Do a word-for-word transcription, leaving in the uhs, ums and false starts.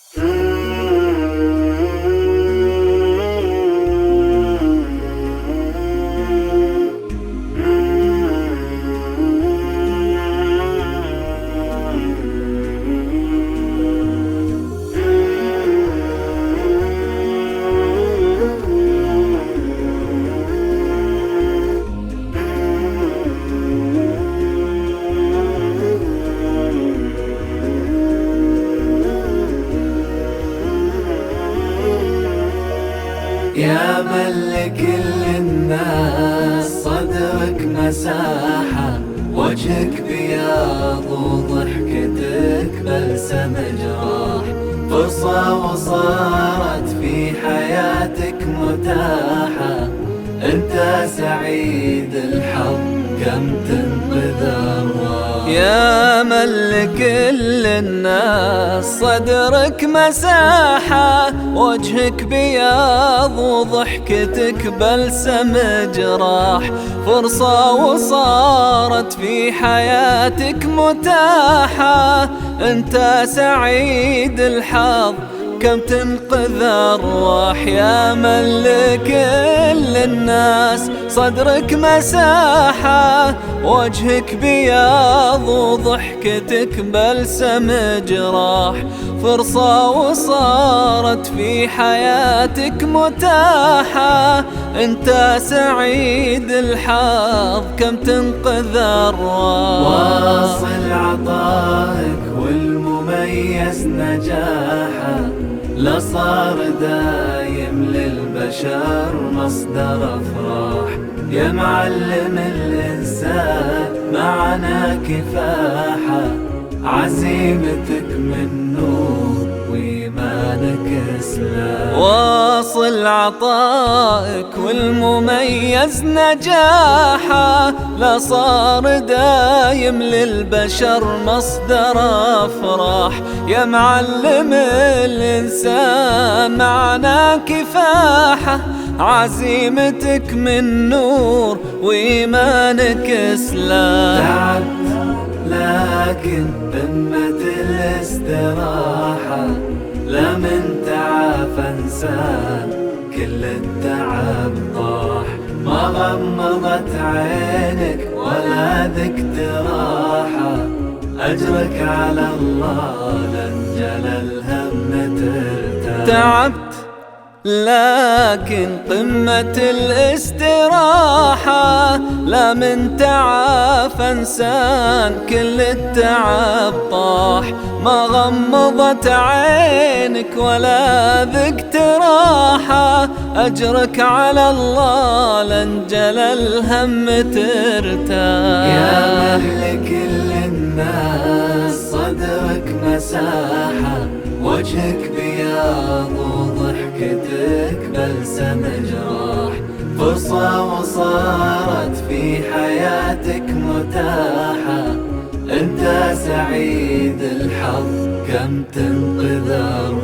يا من لكل الناس صدرك مساحة، وجهك بياض وضحكتك بلسم جراح، فرصة وصارت في حياتك متاحة، انت سعيد الحظ كم تنقذ أرواح. يا من لكل الناس صدرك مساحة، وجهك بياض وضحكتك بلسم جراح، فرصة وصارت في حياتك متاحة، انت سعيد الحظ كم تنقذ أرواح. يا من لكل الناس صدرك مساحة، وجهك بياض وضحكتك بلسم جراح، فرصة وصارت في حياتك متاحة، انت سعيد الحظ كم تنقذ أرواح. واصل عطائك والمميز نجاحه، لصار دايم للبشر مصدر أفراح، يا معلم الإنسان معنا كفاحة، عزيمتك من نور وإيمانك سلاح. واصل عطائك والمميز نجاحه، لصار دايم للبشر مصدر أفراح، يا معلم الإنسان معنا كفاحة، عزيمتك من نور وإيمانك سلاح. تعبت لكن قمة الاستراحة، لا من تعافى انسان كل التعب طاح، ما غمضت عينك ولا ذقت راحة، أجرك على الله لنجل الهم ترتاح. تعبت لكن قمة الاستراحة، لا من تعافى انسان كل التعب طاح، ما غمضت عينك ولا ذقت راحة، أجرك على الله لنجل الهم ترتاح. يا من لكل الناس صدرك مساحة، وجهك بياض وضحكتك بلسم جراح، فرصة وصارت في حياتك متاحة، انت سعيد الحظ كم تنقذ أرواح.